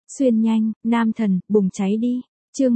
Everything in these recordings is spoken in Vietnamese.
Xuyên nhanh, nam thần, bùng cháy đi. Chương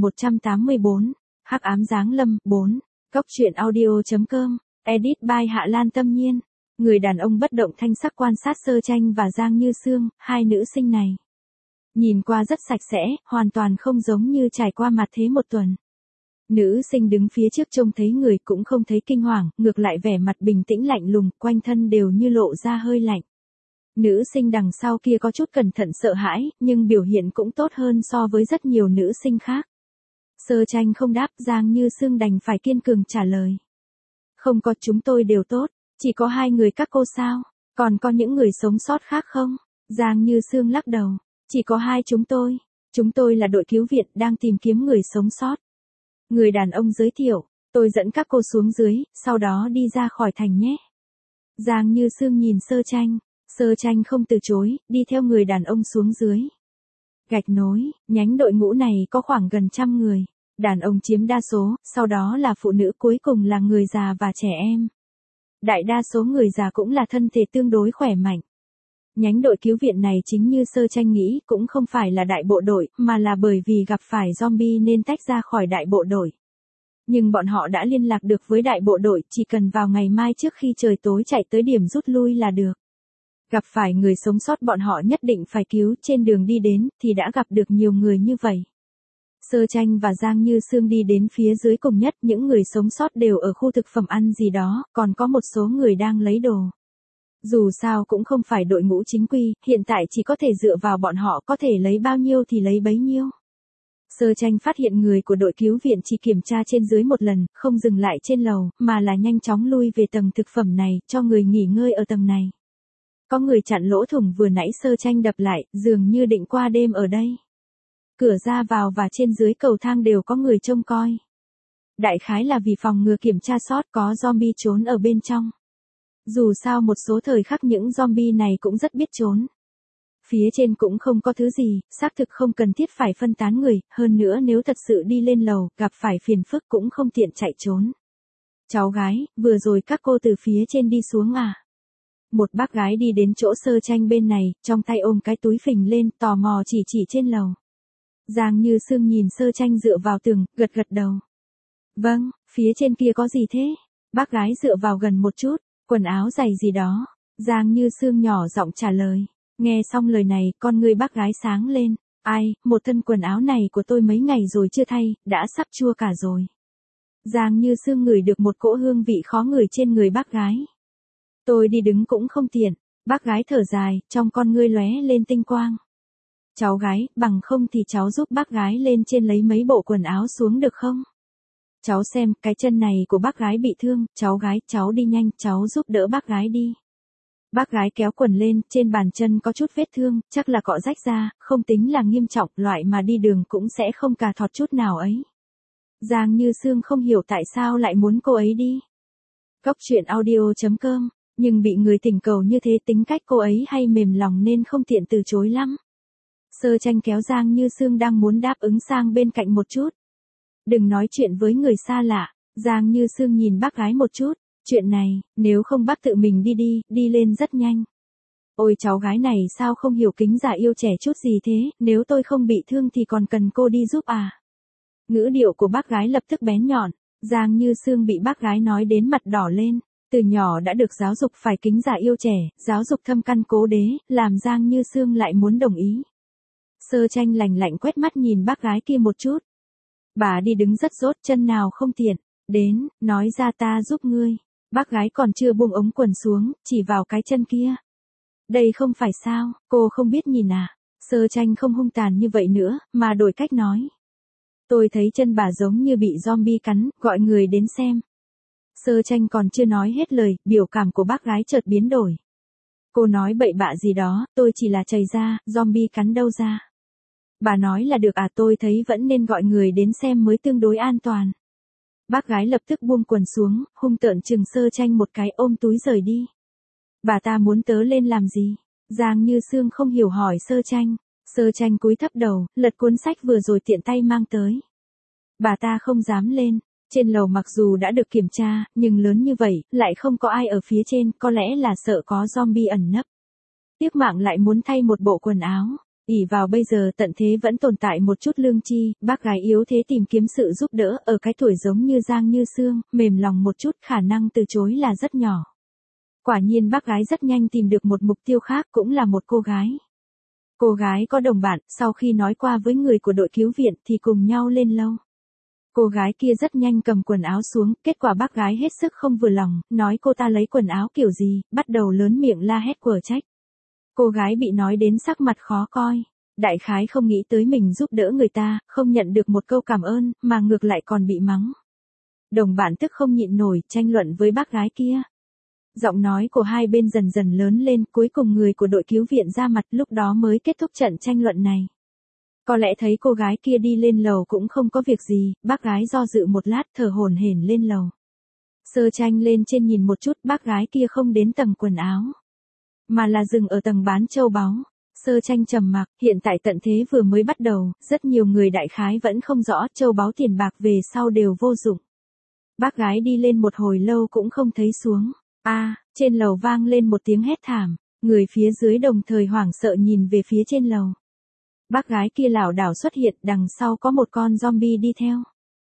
1184. Hắc ám giáng lâm 4. Cốc truyện audio.com. Edit by Hạ Lan Tâm Nhiên. Người đàn ông bất động thanh sắc quan sát Sơ Tranh và Giang Như Sương, hai nữ sinh này. Nhìn qua rất sạch sẽ, hoàn toàn không giống như trải qua mặt thế một tuần. Nữ sinh đứng phía trước trông thấy người cũng không thấy kinh hoàng, ngược lại vẻ mặt bình tĩnh lạnh lùng, quanh thân đều như lộ ra hơi lạnh. Nữ sinh đằng sau kia có chút cẩn thận sợ hãi, nhưng biểu hiện cũng tốt hơn so với rất nhiều nữ sinh khác. Sơ Tranh không đáp, Giang Như Sương đành phải kiên cường trả lời. Không có, chúng tôi đều tốt, chỉ có hai người các cô sao, còn có những người sống sót khác không? Giang Như Sương lắc đầu, chỉ có hai chúng tôi là đội cứu viện đang tìm kiếm người sống sót. Người đàn ông giới thiệu, tôi dẫn các cô xuống dưới, sau đó đi ra khỏi thành nhé. Giang Như Sương nhìn Sơ Tranh không từ chối, đi theo người đàn ông xuống dưới. Gạch nối, nhánh đội ngũ này có khoảng gần 100 người, đàn ông chiếm đa số, sau đó là phụ nữ, cuối cùng là người già và trẻ em. Đại đa số người già cũng là thân thể tương đối khỏe mạnh. Nhánh đội cứu viện này chính như Sơ Tranh nghĩ cũng không phải là đại bộ đội, mà là bởi vì gặp phải zombie nên tách ra khỏi đại bộ đội. Nhưng bọn họ đã liên lạc được với đại bộ đội, chỉ cần vào ngày mai trước khi trời tối chạy tới điểm rút lui là được. Gặp phải người sống sót bọn họ nhất định phải cứu, trên đường đi đến thì đã gặp được nhiều người như vậy. Sơ Tranh và Giang Như Sương đi đến phía dưới cùng nhất, những người sống sót đều ở khu thực phẩm ăn gì đó, còn có một số người đang lấy đồ. Dù sao cũng không phải đội ngũ chính quy, hiện tại chỉ có thể dựa vào bọn họ, có thể lấy bao nhiêu thì lấy bấy nhiêu. Sơ Tranh phát hiện người của đội cứu viện chỉ kiểm tra trên dưới một lần, không dừng lại trên lầu, mà là nhanh chóng lui về tầng thực phẩm này, cho người nghỉ ngơi ở tầng này. Có người chặn lỗ thủng vừa nãy Sơ Tranh đập lại, dường như định qua đêm ở đây. Cửa ra vào và trên dưới cầu thang đều có người trông coi. Đại khái là vì phòng ngừa kiểm tra sót, có zombie trốn ở bên trong. Dù sao một số thời khắc những zombie này cũng rất biết trốn. Phía trên cũng không có thứ gì, xác thực không cần thiết phải phân tán người, hơn nữa nếu thật sự đi lên lầu, gặp phải phiền phức cũng không tiện chạy trốn. Cháu gái, vừa rồi các cô từ phía trên đi xuống à? Một bác gái đi đến chỗ Sơ Tranh bên này, trong tay ôm cái túi phình lên, tò mò chỉ trên lầu. Giang Như Sương nhìn Sơ Tranh dựa vào tường, gật đầu. Vâng, phía trên kia có gì thế? Bác gái dựa vào gần một chút, quần áo giày gì đó. Giang Như Sương nhỏ giọng trả lời. Nghe xong lời này, con người bác gái sáng lên. Ai, một thân quần áo này của tôi mấy ngày rồi chưa thay, đã sắp chua cả rồi. Giang Như Sương ngửi được một cỗ hương vị khó ngửi trên người bác gái. Tôi đi đứng cũng không tiện. Bác gái thở dài, trong con ngươi lóe lên tinh quang. Cháu gái, bằng không thì cháu giúp bác gái lên trên lấy mấy bộ quần áo xuống được không? Cháu xem, cái chân này của bác gái bị thương, cháu gái, cháu đi nhanh, cháu giúp đỡ bác gái đi. Bác gái kéo quần lên, trên bàn chân có chút vết thương, chắc là cọ rách ra, không tính là nghiêm trọng, loại mà đi đường cũng sẽ không cà thọt chút nào ấy. Giang Như Sương không hiểu tại sao lại muốn cô ấy đi. Cốc truyện audio.com, nhưng bị người thỉnh cầu như thế, tính cách cô ấy hay mềm lòng nên không tiện từ chối lắm. Sơ Tranh kéo Giang Như Sương đang muốn đáp ứng sang bên cạnh một chút. Đừng nói chuyện với người xa lạ. Giang Như Sương nhìn bác gái một chút. Chuyện này, nếu không bác tự mình đi lên rất nhanh. Ôi cháu gái này sao không hiểu kính già yêu trẻ chút gì thế, nếu tôi không bị thương thì còn cần cô đi giúp à? Ngữ điệu của bác gái lập tức bén nhọn. Giang Như Sương bị bác gái nói đến mặt đỏ lên. Từ nhỏ đã được giáo dục phải kính già yêu trẻ, giáo dục thâm căn cố đế, làm Giang Như Sương lại muốn đồng ý. Sơ Tranh lạnh lạnh quét mắt nhìn bác gái kia một chút. Bà đi đứng rất dốt, chân nào không tiện. Đến, nói ra ta giúp ngươi. Bác gái còn chưa buông ống quần xuống, chỉ vào cái chân kia. Đây không phải sao, cô không biết nhìn à? Sơ Tranh không hung tàn như vậy nữa, mà đổi cách nói. Tôi thấy chân bà giống như bị zombie cắn, gọi người đến xem. Sơ Tranh còn chưa nói hết lời, biểu cảm của bác gái chợt biến đổi. Cô nói bậy bạ gì đó, tôi chỉ là chày da, zombie cắn đâu ra. Bà nói là được à, tôi thấy vẫn nên gọi người đến xem mới tương đối an toàn. Bác gái lập tức buông quần xuống, hung tợn chừng Sơ Tranh một cái, ôm túi rời đi. Bà ta muốn tớ lên làm gì? Giang Như Sương không hiểu hỏi Sơ Tranh. Sơ Tranh cúi thấp đầu, lật cuốn sách vừa rồi tiện tay mang tới. Bà ta không dám lên. Trên lầu mặc dù đã được kiểm tra, nhưng lớn như vậy, lại không có ai ở phía trên, có lẽ là sợ có zombie ẩn nấp. Tiếc mạng lại muốn thay một bộ quần áo. ỷ vào bây giờ tận thế vẫn tồn tại một chút lương tri, bác gái yếu thế tìm kiếm sự giúp đỡ ở cái tuổi giống như Giang Như Sương, mềm lòng một chút khả năng từ chối là rất nhỏ. Quả nhiên bác gái rất nhanh tìm được một mục tiêu khác cũng là một cô gái. Cô gái có đồng bạn, sau khi nói qua với người của đội cứu viện thì cùng nhau lên lâu. Cô gái kia rất nhanh cầm quần áo xuống, kết quả bác gái hết sức không vừa lòng, nói cô ta lấy quần áo kiểu gì, bắt đầu lớn miệng la hét quở trách. Cô gái bị nói đến sắc mặt khó coi. Đại khái không nghĩ tới mình giúp đỡ người ta, không nhận được một câu cảm ơn, mà ngược lại còn bị mắng. Đồng bạn tức không nhịn nổi, tranh luận với bác gái kia. Giọng nói của hai bên dần dần lớn lên, cuối cùng người của đội cứu viện ra mặt, lúc đó mới kết thúc trận tranh luận này. Có lẽ thấy cô gái kia đi lên lầu cũng không có việc gì, bác gái do dự một lát thở hổn hển lên lầu. Sơ Tranh lên trên nhìn một chút, bác gái kia không đến tầng quần áo, mà là dừng ở tầng bán châu báu. Sơ Tranh trầm mặc, hiện tại tận thế vừa mới bắt đầu, rất nhiều người đại khái vẫn không rõ châu báu tiền bạc về sau đều vô dụng. Bác gái đi lên một hồi lâu cũng không thấy xuống. Trên lầu vang lên một tiếng hét thảm, người phía dưới đồng thời hoảng sợ nhìn về phía trên lầu. Bác gái kia lảo đảo xuất hiện, đằng sau có một con zombie đi theo.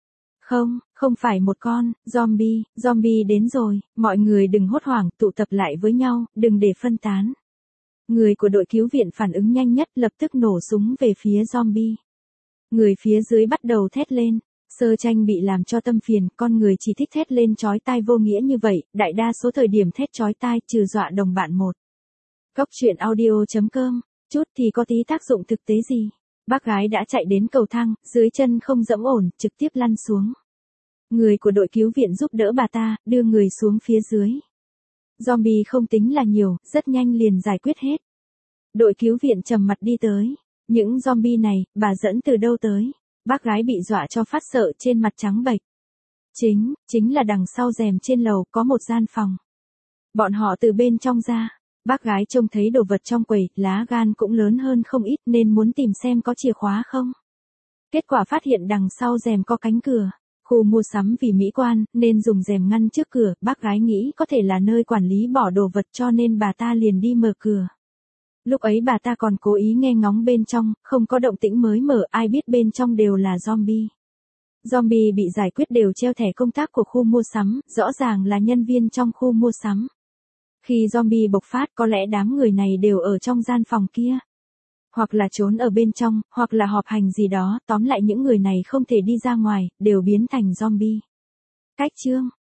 Không phải một con, zombie đến rồi, mọi người đừng hốt hoảng, tụ tập lại với nhau, đừng để phân tán. Người của đội cứu viện phản ứng nhanh nhất lập tức nổ súng về phía zombie. Người phía dưới bắt đầu thét lên. Sơ Tranh bị làm cho tâm phiền, con người chỉ thích thét lên chói tai vô nghĩa như vậy, đại đa số thời điểm thét chói tai trừ dọa đồng bạn một. Cốc truyện audio.com, chút thì có tí tác dụng thực tế gì. Bác gái đã chạy đến cầu thang, dưới chân không dẫm ổn, trực tiếp lăn xuống. Người của đội cứu viện giúp đỡ bà ta, đưa người xuống phía dưới. Zombie không tính là nhiều, rất nhanh liền giải quyết hết. Đội cứu viện trầm mặt đi tới. Những zombie này, bà dẫn từ đâu tới? Bác gái bị dọa cho phát sợ, trên mặt trắng bệch. Chính là đằng sau rèm trên lầu có một gian phòng. Bọn họ từ bên trong ra. Bác gái trông thấy đồ vật trong quầy, lá gan cũng lớn hơn không ít nên muốn tìm xem có chìa khóa không. Kết quả phát hiện đằng sau rèm có cánh cửa. Khu mua sắm vì mỹ quan nên dùng rèm ngăn trước cửa, bác gái nghĩ có thể là nơi quản lý bỏ đồ vật cho nên bà ta liền đi mở cửa. Lúc ấy bà ta còn cố ý nghe ngóng bên trong, không có động tĩnh mới mở, ai biết bên trong đều là zombie. Zombie bị giải quyết đều treo thẻ công tác của khu mua sắm, rõ ràng là nhân viên trong khu mua sắm. Khi zombie bộc phát có lẽ đám người này đều ở trong gian phòng kia. Hoặc là trốn ở bên trong, hoặc là họp hành gì đó, tóm lại những người này không thể đi ra ngoài, đều biến thành zombie. Cách chương